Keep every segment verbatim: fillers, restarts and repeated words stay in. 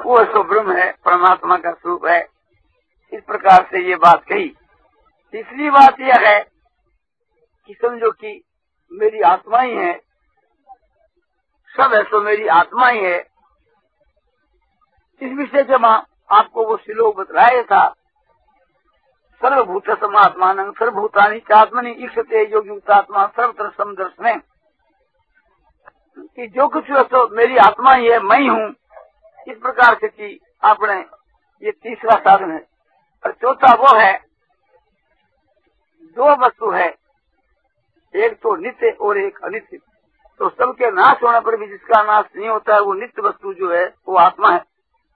वो सो ब्रह्म है, परमात्मा का स्वरूप है। इस प्रकार से ये बात कही। तीसरी बात यह है कि समझो कि मेरी आत्मा ही है, सब है तो मेरी आत्मा ही है। इस विषय से मां आपको वो श्लोक बतलाया था, सर्वभूत समात्मान सर्वभूतानि चात्मनि ईक्षते योगियुक्तात्मा सर्वत्र समदर्शने, कि जो कुछ है तो मेरी आत्मा ही है, मैं ही हूँ। इस प्रकार से कि आपने ये तीसरा साधन है। और चौथा वो है, दो वस्तु है, एक तो नित्य और एक अनित्य। तो सबके नाश होने पर भी जिसका नाश नहीं होता है वो नित्य वस्तु जो है वो आत्मा है।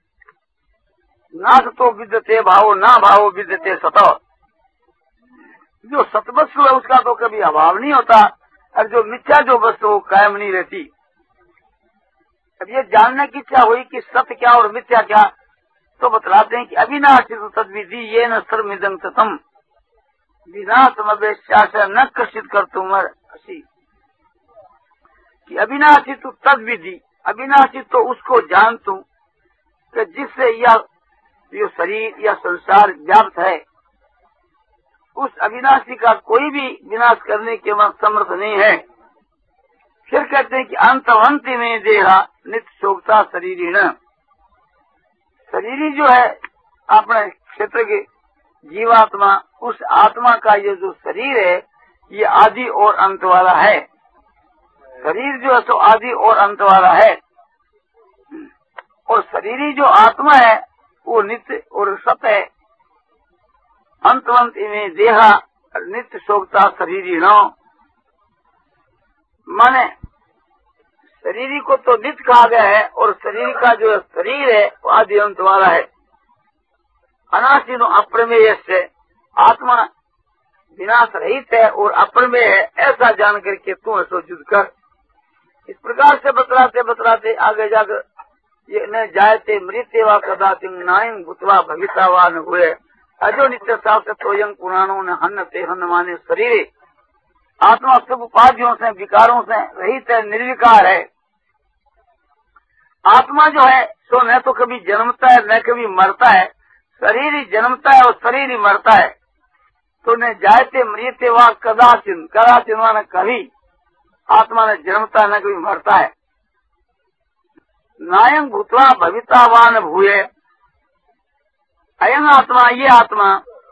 नाश तो विद्यते भावो ना भावो विद्यते सतो, जो सतवस्तु है उसका तो कभी अभाव नहीं होता, और जो मिथ्या जो वस्तु वो कायम नहीं रहती। अब ये जानने की इच्छा हुई कि सत्य क्या और मिथ्या क्या, तो बतलाते हैं कि अविनाशी तद्विधि ये न सर्वमिदं सतम विनाशमवेश्यास न कशित कर तुम असी, कि अविनाशी तो तद्विधि, अविनाशी तो उसको जान तू कि जिससे यह ये शरीर या संसार व्याप्त है, उस अविनाशी का कोई भी विनाश करने के वक्त समर्थ नहीं है। फिर कहते हैं कि अंतवंती में देहा नित्य शोभता शरीरी न, शरीरी जो है अपने क्षेत्र के जीवात्मा, उस आत्मा का ये जो शरीर है ये आदि और अंत वाला है। शरीर जो है तो आदि और अंत वाला है, और शरीरी जो आत्मा है वो नित्य और सत्य है। अंतवंत में देहा नित्य शोभता शरीरी नो, माने शरीरी को तो नित्य कहा गया है, और शरीर का जो शरीर है वो आदि अंत वाला है। अनाशिनो अप्रमेय से, आत्मा विनाश रहित है और अप्रमेय है, ऐसा जान करके तू ऐसो युद्ध कर। इस प्रकार से बतलाते बतलाते आगे जाकर ये न जायते मृत्य व कदाचिन नायं भूतवा भवितावान हुए अजो नित्य शास्त्रोयं पुराणों न हन्न ते हन्न माने शरीर। आत्मा सब उपाधियों से विकारों से रहित है, निर्विकार है। आत्मा जो है सो न तो कभी जन्मता है न कभी मरता है, शरीर ही जन्मता है और शरीर ही मरता है। तो न जायते मृत्य व कदाचिन, कदाचिन माने कभी आत्मा ने जन्मता न कभी मरता है। नायं भूतवा भवितावान भूये, अयं आत्मा, ये आत्मा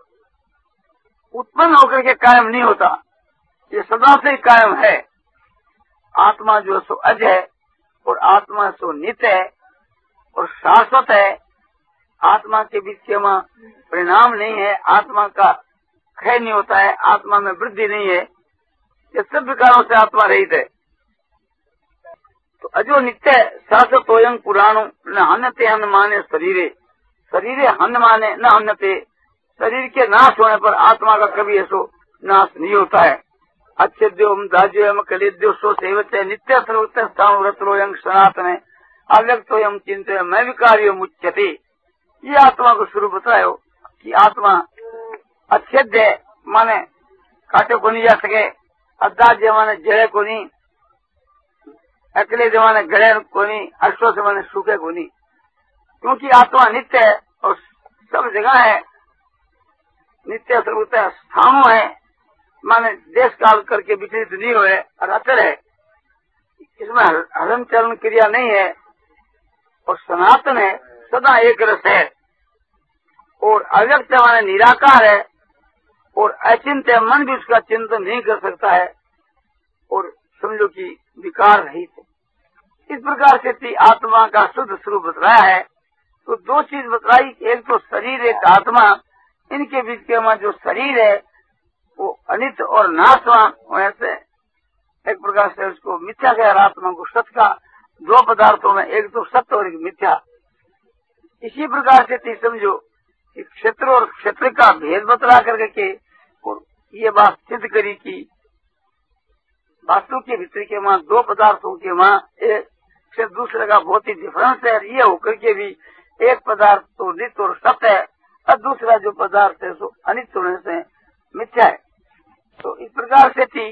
उत्पन्न होकर के कायम नहीं होता, ये सदा से कायम है। आत्मा जो सो अज है और आत्मा सो नित्य है और शाश्वत है। आत्मा के बीच में परिणाम नहीं है, आत्मा का क्षय नहीं होता है, आत्मा में वृद्धि नहीं है, ये सब विकारों से आत्मा रहित है। तो अजो नित्य शाश्वतोयं पुराणों न हन्नते हन्न माने शरीरे, शरीरे हन्न माने न हन्नते, शरीर के नाश होने पर आत्मा का कभी ऐसो नाश नहीं होता है। अच्छेद्योम दाज्योम कलेद्यो सो सेवते नित्य सर्वत्र स्थान रत्रोयं सनातन अव्यक्तोयम चिंते मैं विकार्य मुच्यते। ये आत्मा को स्वरूप बतायो कि आत्मा अच्छेद्य माने काटे को नहीं जा सके, अदाज्य माने जड़े को नहीं, अकेले जमाने गड़े को नहीं, अश्व से माने सूखे को नहीं, क्योंकि आत्मा नित्य है और सब जगह है, नित्य सर्वत्र स्थानों है, माने देश काल करके विचलित नहीं हुए और अचल है, इसमें हरण चरण क्रिया नहीं है और सनातन है, सदा एक रस है। और अव्यक्त माने निराकार है और अचिंत्य मन भी उसका चिंतन नहीं कर सकता है और समझो कि विकार रहित है। इस प्रकार से आत्मा का शुद्ध स्वरूप बतलाया है। तो दो चीज बतलाई, एक तो शरीर एक आत्मा, इनके बीच के जो शरीर है वो अनित्य और नाशवान होने से एक प्रकार से उसको मिथ्या कह, आत्मा को सत्य का। दो पदार्थों में एक तो सत्य और एक मिथ्या। इसी प्रकार से समझो कि क्षेत्र और क्षेत्र का भेद बतला करके के और ये बात सिद्ध करी कि वास्तु के भीतर के वहाँ दो पदार्थों के वहाँ एक से दूसरे का बहुत ही डिफरेंस है। ये होकर के भी एक पदार्थ तो नित्य और सत्य है और दूसरा जो पदार्थ है सो अनित्य होने से मिथ्या है। तो इस प्रकार से थी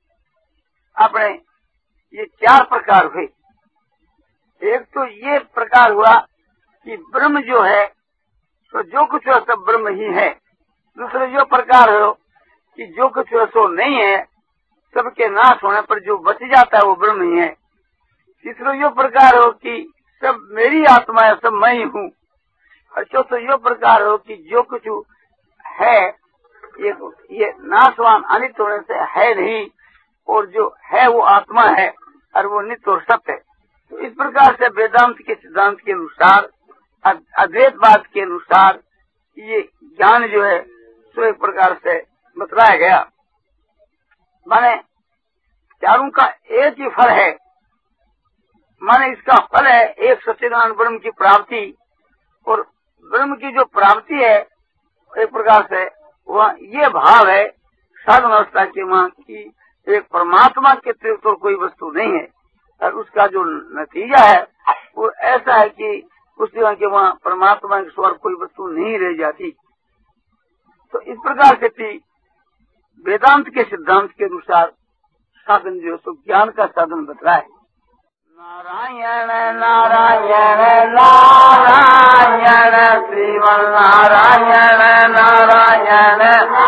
अपने ये चार प्रकार हुए। एक तो ये प्रकार हुआ कि ब्रह्म जो है तो जो कुछ हो सब ब्रह्म ही है। दूसरे जो प्रकार हो कि जो कुछ हो सो नहीं है, सबके नाश होने पर जो बच जाता है वो ब्रह्म ही है। तीसरो यो प्रकार हो कि सब मेरी आत्मा है, सब मैं ही हूँ। और चौथो यो प्रकार हो कि जो कुछ है ये ये नाशवान अनित होने से है नहीं, और जो है वो आत्मा है और वो नित्य और सत्य है। तो इस प्रकार से वेदांत के सिद्धांत के अनुसार, अद्वैतवाद के अनुसार ये ज्ञान जो है सो एक प्रकार से बतलाया गया। माने चारों का एक ही फल है। माने इसका फल है एक सच्चिदानंद ब्रह्म की प्राप्ति, और ब्रह्म की जो प्राप्ति है एक प्रकार से वह ये भाव है साधन अवस्था के वहाँ की एक परमात्मा के अतिरिक्त और कोई वस्तु नहीं है। और उसका जो नतीजा है वो ऐसा है कि उस जगह के वहाँ परमात्मा के स्वर कोई वस्तु नहीं रह जाती। तो इस प्रकार से भी वेदांत के सिद्धांत के अनुसार साधन जो सो ज्ञान का साधन बतलाए। नारायण नारायण नारायण श्रीमन नारायण नारायण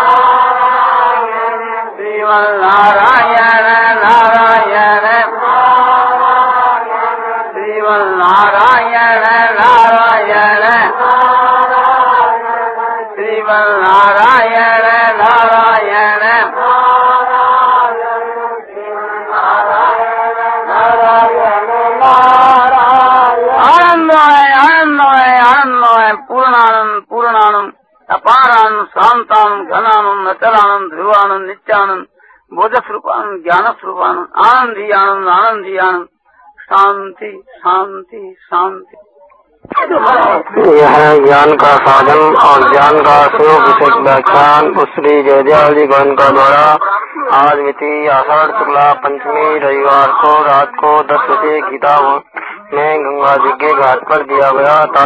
श्रीमन नारायण नारायण श्रीमन नारायण नारायण श्रीमन नारायण नारायण पूर्णानंद पूर्णानंद अपारानंद शांतानंद घनानंद अचलानंद ध्रुवानंद नित्यानंद बोधस्वरूपानंद ज्ञान स्वरूपानंद आनंदी आनंद आनंदी आनंद शांति शांति शांति। यह ज्ञान का साधन और ज्ञान का स्वरूप विषय व्याख्यान श्री जयदयाल जी गोविंद का द्वारा आज मिति आषाढ़ शुक्ला पंचमी रविवार को रात को दस बजे गीता में गंगा जी के घाट पर दिया गया था।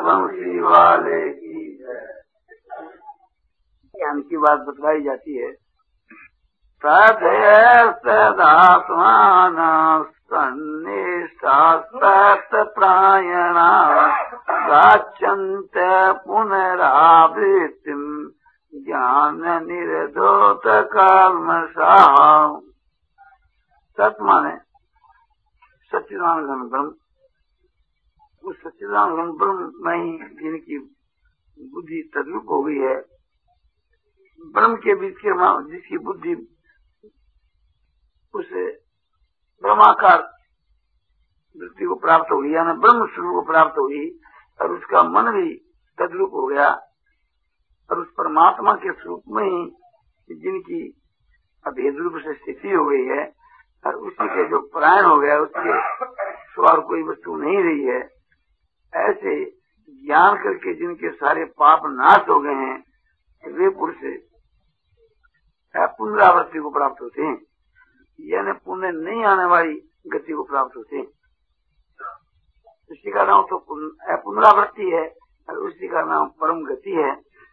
ज्ञान की बात बतलाई जाती है। प्रायणा गाच्छन्त पुनरावृत्तिम ज्ञान निर्धोत कल्मषाः। सत माने सच्चिदानंद ब्रह्म। उस सच्चिदानंद ब्रह्म में ही जिनकी बुद्धि तद्रूप हो गई है, ब्रह्म के बीच के जिसकी बुद्धि उसे ब्रह्माकार वृत्ति को प्राप्त हो गया, ब्रह्म स्वरूप को प्राप्त हुई, और उसका मन भी तद्रूप हो गया, और उस परमात्मा के स्वरूप में ही जिनकी अभेद रूप से स्थिति हो गई है, और उसी के जो प्राण हो गया, उसके स्वार कोई वस्तु नहीं रही है, ऐसे ज्ञान करके जिनके सारे पाप नाश हो गए हैं, वे पुरुष पुनरावृत्ति को प्राप्त होते हैं, यानी पुण्य नहीं आने वाली गति को प्राप्त होते हैं। उसी का नाम तो पुनरावृत्ति है, और उसी का नाम परम गति है।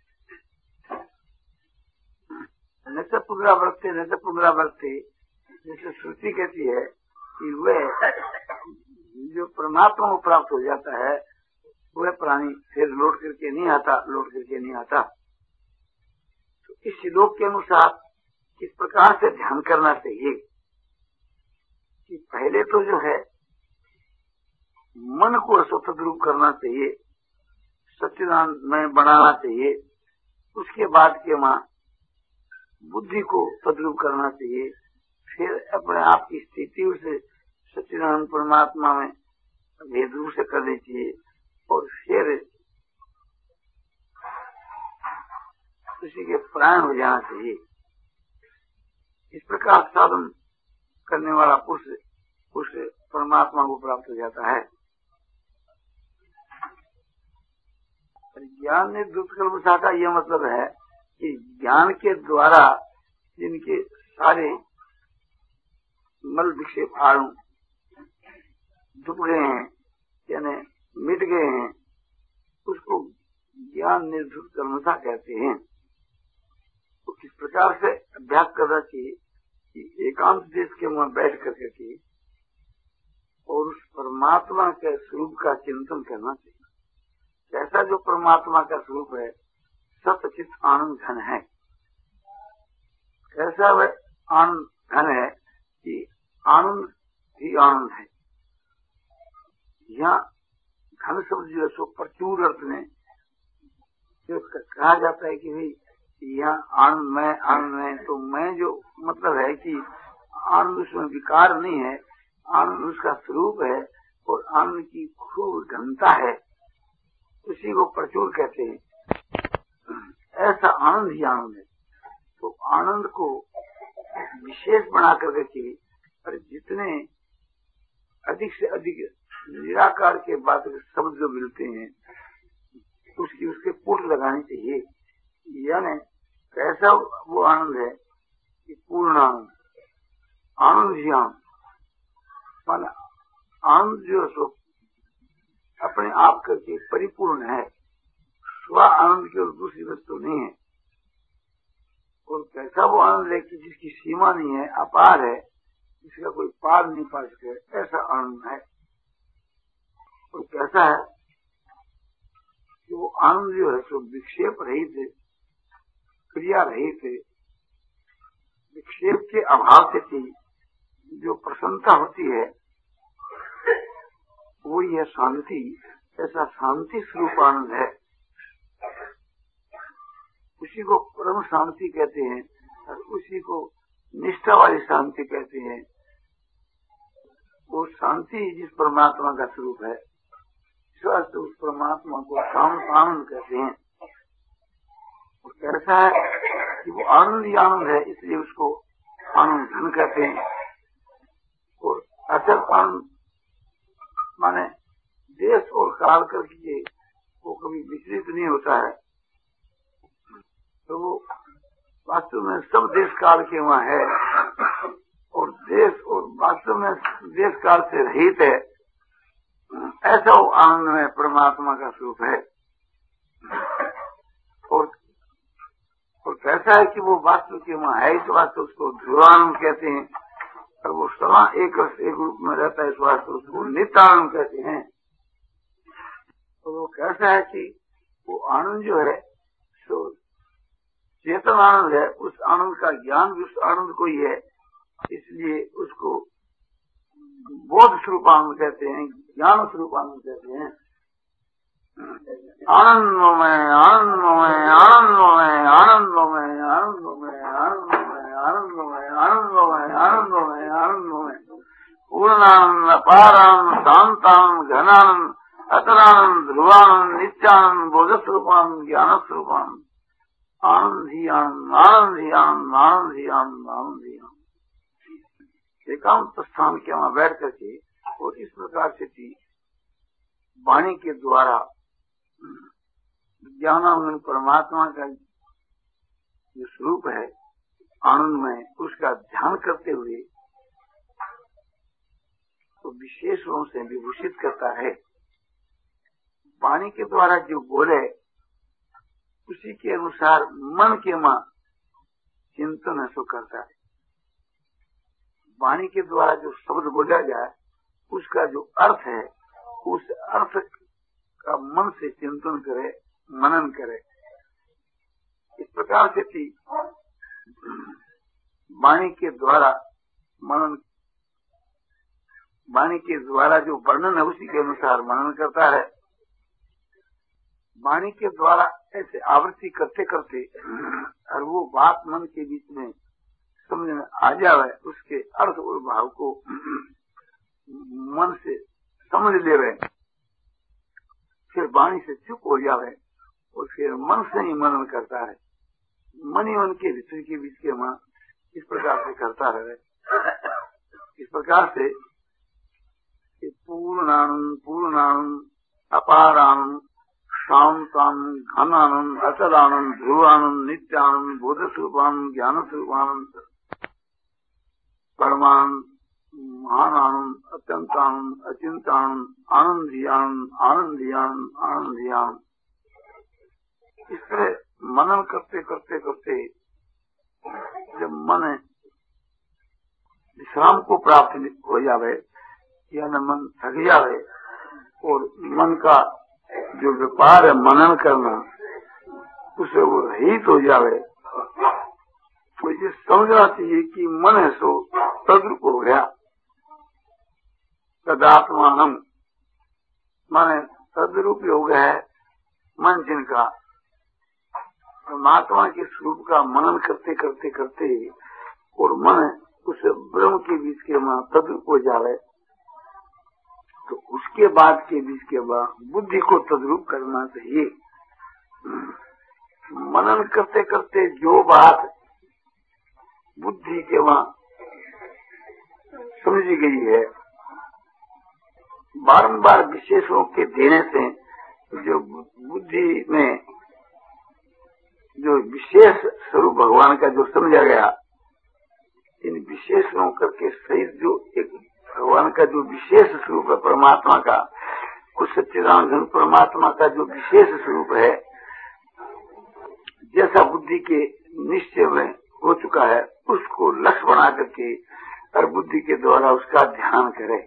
न तो पुनरावृत्ति न तो पुनरावृत्ति, जैसे श्रुति कहती है कि वह जो परमात्मा को प्राप्त हो जाता है वह प्राणी फिर लौट करके नहीं आता, लौट करके नहीं आता। तो इस श्लोक के अनुसार किस प्रकार से ध्यान करना चाहिए कि पहले तो जो है मन को स्वतंत्र करना चाहिए, सच्चिदानंद में बनाना चाहिए। उसके बाद के वहाँ बुद्धि को तद्रूप करना चाहिए, फिर अपने आप की स्थिति उसे सच्चिदानंद परमात्मा में भेद रूप से करनी चाहिए, और फिर उसी के प्राण हो जाना चाहिए। इस प्रकार साधन करने वाला पुरुष उस परमात्मा को प्राप्त हो जाता है। ज्ञान ने दुष्कल्पषा का यह मतलब है कि ज्ञान के द्वारा जिनके सारे मल विक्षेप आड़ू डूब गए हैं, यानी मिट गए हैं, उसको ज्ञान निर्धुत कर्मता कहते हैं। तो किस प्रकार से अभ्यास करना चाहिए कि एकांत देश के वहां बैठ करके के और उस परमात्मा के स्वरूप का चिंतन करना चाहिए। कैसा जो परमात्मा का स्वरूप है सतचित आनंद घन है, कैसा वह आनंद घन है कि आनंद ही आनंद है। यहाँ घन शब्द जो है सो प्रचुर अर्थ में जो कहा जाता है कि भाई यहाँ आनंद में आनंद में, तो मैं जो मतलब है कि आनंद उसमें विकार नहीं है, आनंद उसका स्वरूप है और आनंद की खूब घनता है, उसी को प्रचुर कहते हैं। ऐसा आनंद ही आनंद है। तो आनंद को विशेष बना कर रखिए और जितने अधिक से अधिक निराकार के बाद शब्द जो मिलते हैं उसकी उसके पुट लगानी चाहिए। यानी कैसा वो आनंद है कि पूर्ण आनंद, आनंद ही आनंद, माना आनंद जो है सो अपने आप करके परिपूर्ण है, स्व आनंद की और दूसरी वस्तु नहीं है। और कैसा वो आनंद है कि जिसकी सीमा नहीं है, अपार है, जिसका कोई पार नहीं पा सके, ऐसा आनंद है। और कैसा है कि वो आनंद जो है सो विक्षेप रहित है, क्रिया रहित है, विक्षेप के अभाव से थी जो प्रसन्नता होती है वो यह शांति, ऐसा शांति स्वरूप आनंद है। उसी को परम शांति कहते हैं और उसी को निष्ठा वाली शांति कहते हैं। वो शांति जिस परमात्मा का स्वरूप है, इस वास्ते उस परमात्मा को शांत आनंद कहते हैं। और कैसा है कि वो आनंद ही आनंद है, इसलिए उसको आनंद घन कहते हैं। और अचल आनंद माने देश और काल करके वो कभी विचलित नहीं होता है, तो वो वास्तव में सब देश काल के वहाँ है और देश और वास्तव में देश काल से रहित है। ऐसा वो आनंद में परमात्मा का स्वरूप है। और और कैसा है कि वो वास्तव के वहाँ है, इस वास्तव उसको ध्रुवानंद कहते हैं। और वो सदा एक एक रूप में रहता है, इस वास्तव उसको नित्यानंद कहते हैं। तो वो कैसा है कि वो आनंद जो है सो चेतन आनंद है, उस आनंद का ज्ञान भी उस आनंद को ही है, इसलिए उसको बोध स्वरूप आनंद कहते हैं, ज्ञान स्वरूप आनंद कहते हैं। आनंदमय आनंदमय आनंदमय आनंदमय आनंदमय आनंदमय आनंदमय आनंदमय आनंदमय आनंदमय पूर्णानंद अपारानंद शांतानंद घनानंद अतरानंद ध्रुवानंद नित्यानंद बोध स्वरूपानंद ज्ञान स्वरूपानंद आनंद ही आनंद, आनंद ही आनंद, आनंद ही आनंद, आनंद ही आनंद। एकांत स्थान के वहां बैठ करके और इस प्रकार से थी वाणी के द्वारा ज्ञानानंद परमात्मा का जो स्वरूप है आनंद में, उसका ध्यान करते हुए तो विशेष रूप से विभूषित करता है। वाणी के द्वारा जो बोले उसी के अनुसार मन के मां चिंतन है सो करता है। वाणी के द्वारा जो शब्द बोला जाए उसका जो अर्थ है, उस अर्थ का मन से चिंतन करे, मनन करे। इस प्रकार से थी वाणी के द्वारा मनन, वाणी के द्वारा जो वर्णन है उसी के अनुसार मनन करता है। वाणी के द्वारा ऐसे आवृत्ति करते करते और वो बात मन के बीच में समझ में आ जावे, उसके अर्थ और भाव को मन से समझ ले रहे, फिर वाणी से चुप हो जावे और फिर मन से ही मनन करता है। मन ही मन के भीतर के बीच के मन इस प्रकार से करता रहे। इस प्रकार से पूर्णानंद पूर्णानंद अपारानंद शांतानंद घनानंद अचलानंद ध्रुवानंद नित्यानंद बोध स्वरूपानंद ज्ञान स्वरूपानंद परमानंद महानानंद अत्यंतानंद अचिंतानंद आनंद ही आनंद आनंद ही आनंद आनंद ही आनंद। इस तरह मनन करते करते करते जब मन विश्राम को प्राप्त हो जावे या न मन थक जावे और मन का जो व्यापार है मनन करना, उसे वो रहित हो जावे। तो ये समझना चाहिए कि मन है सो तद्रूप हो गया। तदात्मानम माने तद्रूप हो गया है मन जिनका परमात्मा के स्वरूप का मनन करते करते करते और मन उस ब्रह्म के बीच के वहां तद्रूप हो जावे, तो उसके बाद के बीच के बाद बुद्धि को तद्रूप करना चाहिए। मनन करते करते जो बात बुद्धि के वहां समझी गई है, बारंबार विशेषों के देने से जो बुद्धि में जो विशेष स्वरूप भगवान का जो समझा गया, इन विशेषों करके सहित जो एक भगवान का जो विशेष स्वरूप है परमात्मा का, उस सच्चिदानंद परमात्मा का जो विशेष स्वरूप है, जैसा बुद्धि के निश्चय में हो चुका है, उसको लक्ष्य बना करके और बुद्धि के द्वारा उसका ध्यान करे।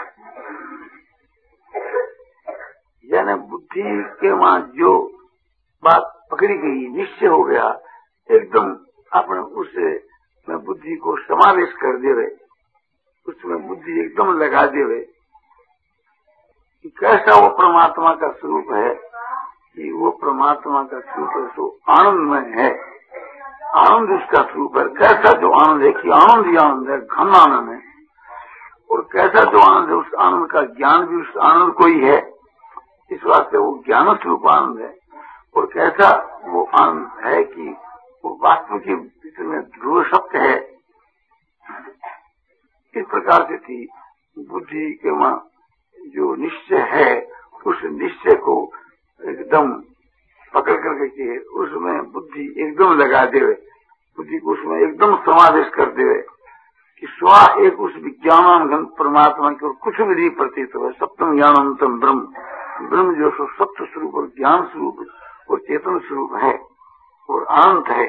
यानी बुद्धि के वहां जो बात पकड़ी गई, निश्चय हो गया, एकदम अपने उस में बुद्धि को समावेश कर देवे, उसमें बुद्धि एकदम लगा देवे कि कैसा वो परमात्मा का स्वरूप है, कि वो परमात्मा का स्वरूप है सो आनंदमय है, आनंद उसका स्वरूप है। कैसा जो आनंद है कि आनंद ही आनंद है, घन आनंद है, और कैसा जो आनंद है उस आनंद का ज्ञान भी उस आनंद को ही है, इस वास्ते वो ज्ञान स्वरूप आनंद है। और कैसा वो आनंद है कि वो वास्तव के भीतर में ध्रुव सत्य है। इस प्रकार से थी बुद्धि के वहां जो निश्चय है, उस निश्चय को एकदम पकड़ करके के उसमें बुद्धि एकदम लगा देवे, बुद्धि को उसमें एकदम समावेश कर देवे कि स्वा एक उस विज्ञान परमात्मा की और कुछ भी नहीं प्रतीत हो। सप्तम ज्ञानंतम ब्रह्म, ब्रह्म जो सो सत्य स्वरूप और ज्ञान स्वरूप और चेतन स्वरूप है और अनंत है।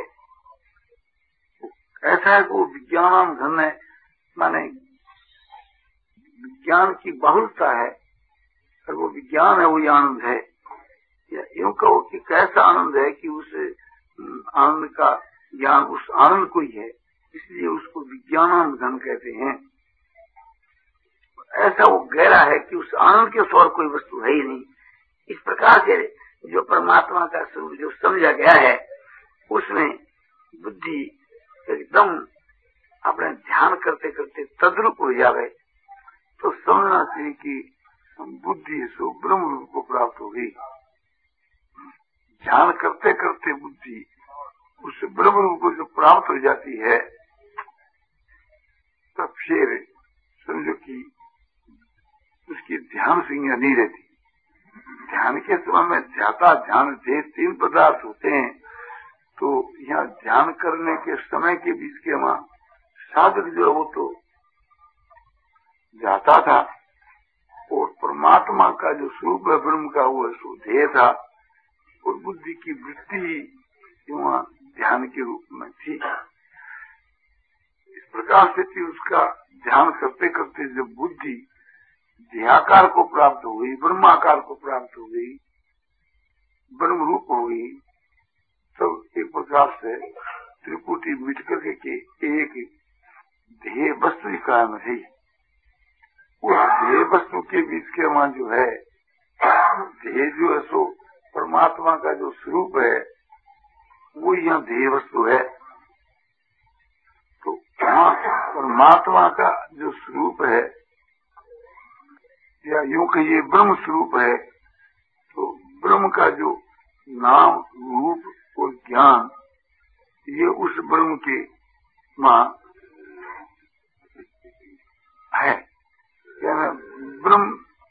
ऐसा है कि वो विज्ञान घन है, माने विज्ञान की बहुलता है और वो विज्ञान है, वही आनंद है। या यूं कहो कि कैसा आनंद है कि उस आनंद का ज्ञान उस आनंद को ही है, इसलिए उसको विज्ञान घन कहते हैं। ऐसा वो गहरा है कि उस आनंद के स्वर कोई वस्तु है ही नहीं। इस प्रकार से जो परमात्मा का स्वरूप जो समझा गया है, उसमें बुद्धि एकदम अपने ध्यान करते करते तद्रूप हो जावे, तो समझना चाहिए कि बुद्धि सो ब्रह्म रूप को प्राप्त होगी। ध्यान करते करते बुद्धि उस ब्रह्म रूप को जो प्राप्त हो जाती है, तब फिर समझो कि उसकी ध्यान संज्ञा नहीं रहती। ध्यान के समय में ध्याता ध्यान थे तीन पदार्थ होते हैं, तो यहाँ ध्यान करने के समय के बीच के वहां साधक जो है वो तो ध्याता था, और परमात्मा का जो स्वरूप है ब्रह्म का वो सो ध्येय था, और बुद्धि की वृत्ति वहां ध्यान के रूप में थी। इस प्रकार से थी उसका ध्यान करते करते जब बुद्धि ध्येयाकार को प्राप्त हो गई, ब्रह्माकार को प्राप्त हो गई, ब्रह्म रूप हो गई, तो एक प्रकार से त्रिपुटी मिट करके के एक ध्येय वस्तु ही कायम रही। उस ध्येय वस्तु के बीच के वहां जो है ध्येय जो है सो परमात्मा का जो स्वरूप है, वो यहाँ ध्येय वस्तु है। तो वहाँ परमात्मा का जो स्वरूप है, या यूं कहिए ब्रह्म स्वरूप है, तो ब्रह्म का जो नाम रूप और ज्ञान, ये उस ब्रह्म के मां है। यानी ब्रह्म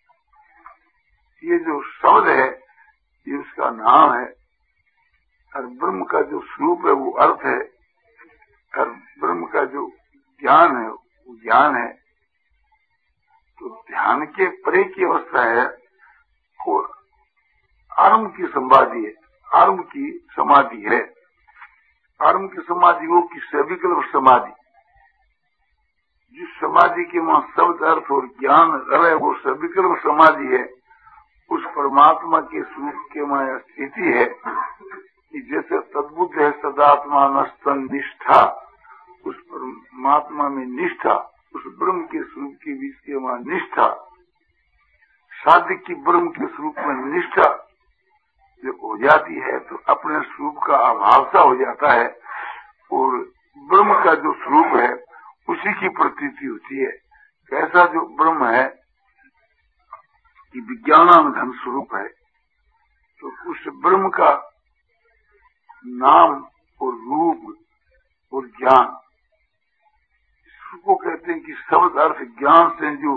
ये जो शब्द है ये उसका नाम है, और ब्रह्म का जो स्वरूप है वो अर्थ है, और ब्रह्म का जो ज्ञान है वो ज्ञान है। तो ध्यान के परे की अवस्था है और आरंभ की समाधि है, आरंभ की समाधि है। आरंभ की समाधि वो की सविकल्प समाधि, जिस समाधि के वहां शब्द अर्थ और ज्ञान रहे वो सविकल्प समाधि है, उस परमात्मा के स्वरूप के माया स्थिति है कि जैसे तद्बुद्ध है सदात्मा नस्तन निष्ठा, उस परमात्मा में निष्ठा, उस ब्रह्म के स्वरूप के बीच के वहां निष्ठा, साध्य की ब्रह्म के स्वरूप में निष्ठा जब हो जाती है तो अपने स्वरूप का अभाव सा हो जाता है और ब्रह्म का जो स्वरूप है उसी की प्रतीति होती है। कैसा जो ब्रह्म है कि विज्ञानानुघन स्वरूप है, तो उस ब्रह्म का नाम और रूप और ज्ञान, इसको कहते हैं कि शब्द अर्थ ज्ञान से जो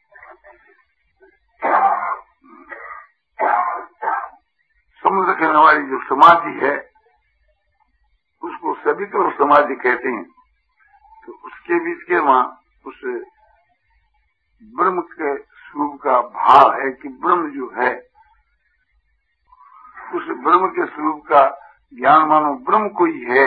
समझ रखने वाली जो समाधि है उसको सभी तरफ समाधि कहते हैं। तो उसके बीच के वहां उस ब्रह्म के स्वरूप का भाव है कि ब्रह्म जो है उस ब्रह्म के स्वरूप का ज्ञान मानो ब्रह्म कोई है,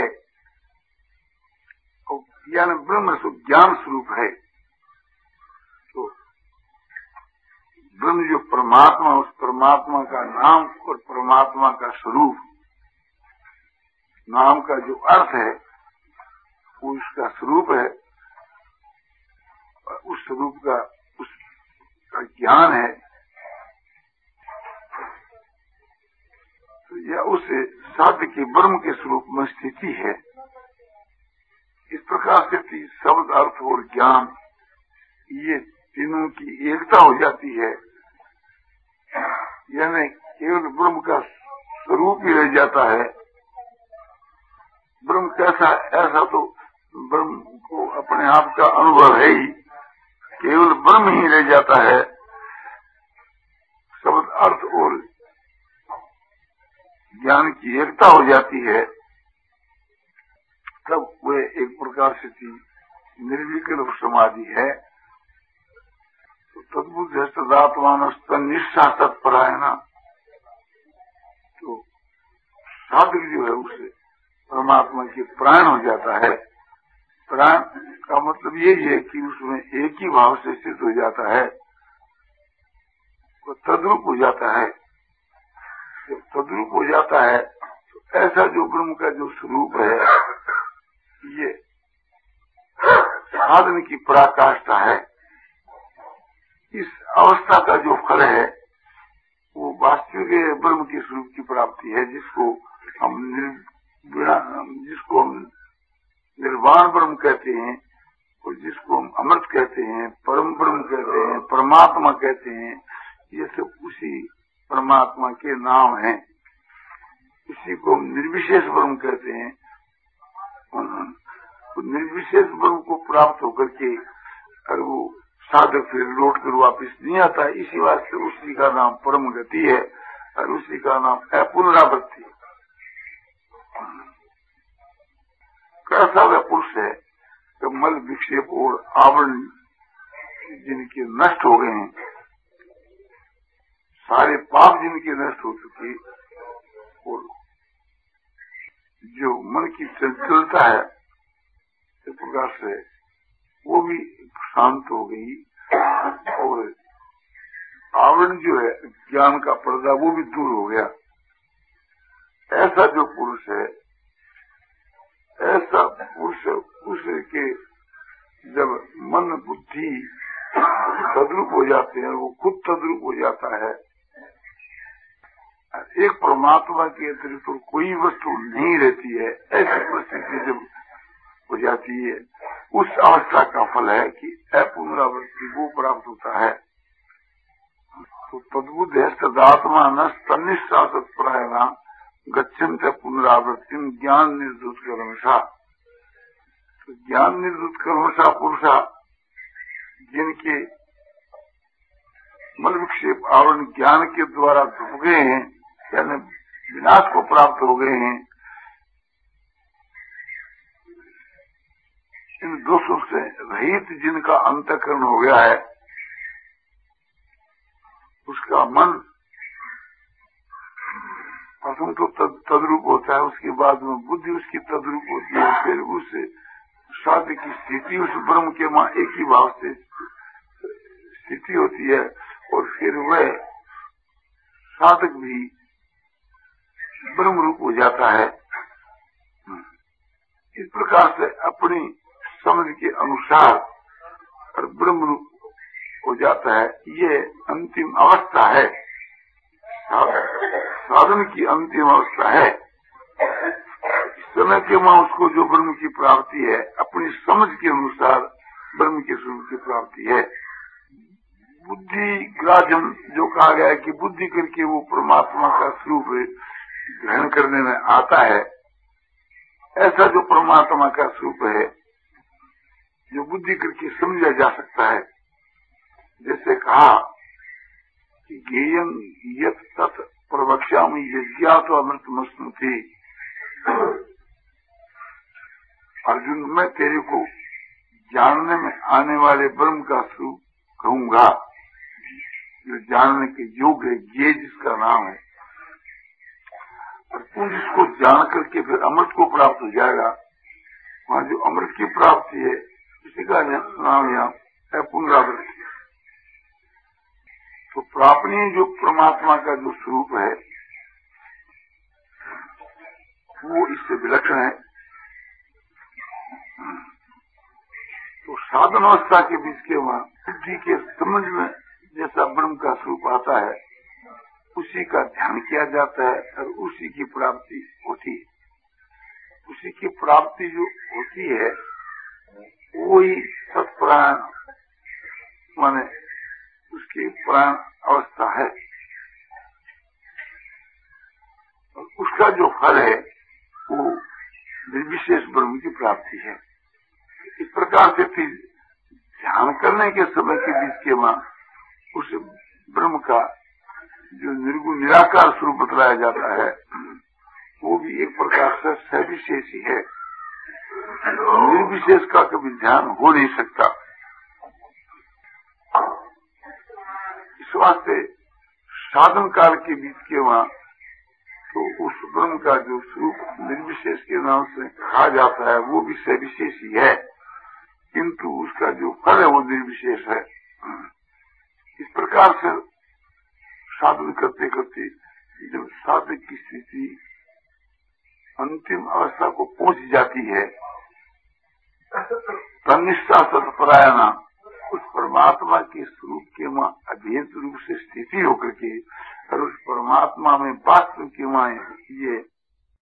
यानी ब्रह्म ज्ञान स्वरूप है। तो ब्रह्म जो परमात्मा, उस परमात्मा का नाम और परमात्मा का स्वरूप, नाम का जो अर्थ है वो उसका स्वरूप है, उस स्वरूप का उसका ज्ञान है, तो यह उस साध्य के ब्रह्म के स्वरूप में स्थिति है। इस प्रकार से शब्द अर्थ और ज्ञान ये तीनों की एकता हो जाती है, यानी केवल ब्रह्म का स्वरूप ही रह जाता है। ब्रह्म कैसा, ऐसा तो ब्रह्म को अपने आप का अनुभव है ही, केवल ब्रह्म ही रह जाता है। शब्द अर्थ और ज्ञान की एकता हो जाती है, तब वे एक प्रकार से निर्विकल्प समाधि है। तो तद्बुद्ध सदात्मान निष्ठा तत्परायणा, तो साधक जो है उसे परमात्मा के प्राण हो जाता है। प्राण का मतलब यही है कि उसमें एक ही भाव से स्थित हो जाता है, वो तद्रूप हो जाता है। जब तद्रूप हो जाता है तो ऐसा जो ब्रह्म का जो स्वरूप है ये साधन की पराकाष्ठा है। इस अवस्था का जो फल है वो वास्तविक ब्रह्म के स्वरूप की प्राप्ति है, जिसको हम जिसको हम निर्वाण ब्रह्म कहते हैं और जिसको हम अमृत कहते हैं, परम ब्रह्म कहते हैं, परमात्मा कहते हैं। ये सब उसी परमात्मा के नाम हैं। इसी को हम निर्विशेष ब्रह्म कहते हैं। तो निर्विशेष ब्रह्म को प्राप्त होकर के और वो साधक फिर लौट कर वापिस नहीं आता, इसी वास्ते उसी का नाम परम गति है और उसी का नाम है पुनरावृत्ति। कैसा वह पुरुष है कि मल विक्षेप और आवरण जिनके नष्ट हो गए हैं, सारे पाप जिनके नष्ट हो चुके और जो मन की चंचलता है इस प्रकार से वो भी शांत हो गई और आवरण जो है ज्ञान का पर्दा वो भी दूर हो गया। ऐसा जो पुरुष है, ऐसा पुरुष उसके जब मन बुद्धि तद्रूप हो जाते हैं, वो खुद तद्रूप हो जाता है, एक परमात्मा के अतिरिक्त तो कोई वस्तु नहीं रहती है, ऐसी परिस्थिति जब हो जाती है, उस अवस्था का फल है कि अपुनरावृत्ति वो प्राप्त होता है। तो तद्बुद्ध है सदात्मा न तनिष्ठा सत्प्रायणा गच्छन्त पुनरावृत्ति ज्ञान निर्धुत कर्मशा। तो ज्ञान निर्धुत कर्मशा पुरुषा जिनके मल विक्षेप आवरण ज्ञान के द्वारा धुप गए हैं, यानी विनाश को प्राप्त हो गए हैं, इन दोषों से रहित जिनका अंतःकरण हो गया है, उसका मन प्रथम तो तद, तद्रूप होता है, उसके बाद में बुद्धि उसकी तद्रूप होती है, फिर उस साध्य की स्थिति उस ब्रह्म के मां एक ही भाव से स्थिति होती है और फिर वह साधक भी ब्रह्म रूप हो जाता है। इस प्रकार से अपनी समझ के अनुसार और ब्रह्म रूप हो जाता है। ये अंतिम अवस्था है, साधन की अंतिम अवस्था है। इस समय के वहां उसको जो ब्रह्म की प्राप्ति है, अपनी समझ के अनुसार ब्रह्म के स्वरूप की प्राप्ति है। बुद्धि ग्राह्यम जो कहा गया है कि बुद्धि करके वो परमात्मा का स्वरूप ग्रहण करने में आता है, ऐसा जो परमात्मा का स्वरूप है जो बुद्धि करके समझा जा सकता है, जैसे कहा कि ज्ञेयं यत् तत् प्रवक्ष्यामि यज्ञातो अमृतमस्नुते। अर्जुन, मैं तेरे को जानने में आने वाले ब्रह्म का स्वरूप कहूंगा, जो जानने के योग्य है, ये जिसका नाम है। और तू जिसको जान करके फिर अमृत को प्राप्त हो जाएगा, वहां जो अमृत की प्राप्ति है उसी का नाम यहाँ है पुनरावृत्ति। तो प्रापणीय जो परमात्मा का जो स्वरूप है वो इससे विलक्षण है। तो साधनावस्था के बीच के वहां बुद्धि के समझ में जैसा ब्रह्म का स्वरूप आता है, उसी का ध्यान किया जाता है और उसी की प्राप्ति होती है। उसी की प्राप्ति जो होती है वही सत्प्राण माने उसकी प्राण अवस्था है। और उसका जो फल है वो निर्विशेष ब्रह्म की प्राप्ति है। इस प्रकार से ध्यान करने के समय के बीच के वहां उस ब्रह्म का जो निर्गुण निराकार स्वरूप बतलाया जाता है वो भी एक प्रकार से सविशेष ही है। निर्विशेष का कभी ध्यान हो नहीं सकता। इस वास्ते साधन काल के बीच के वहां तो उस ब्रह्म का जो स्वरूप निर्विशेष के नाम से कहा जाता है वो भी सविशेष ही है, किंतु उसका जो फल है वो निर्विशेष है। इस प्रकार से साधन करते करते जब साधक की स्थिति अंतिम अवस्था को पहुंच जाती है, तन्निष्ठा सत्परायणा, उस परमात्मा के स्वरूप के वहां अभेद रूप से स्थिति होकर के और उस परमात्मा में वास्तव के वहां ये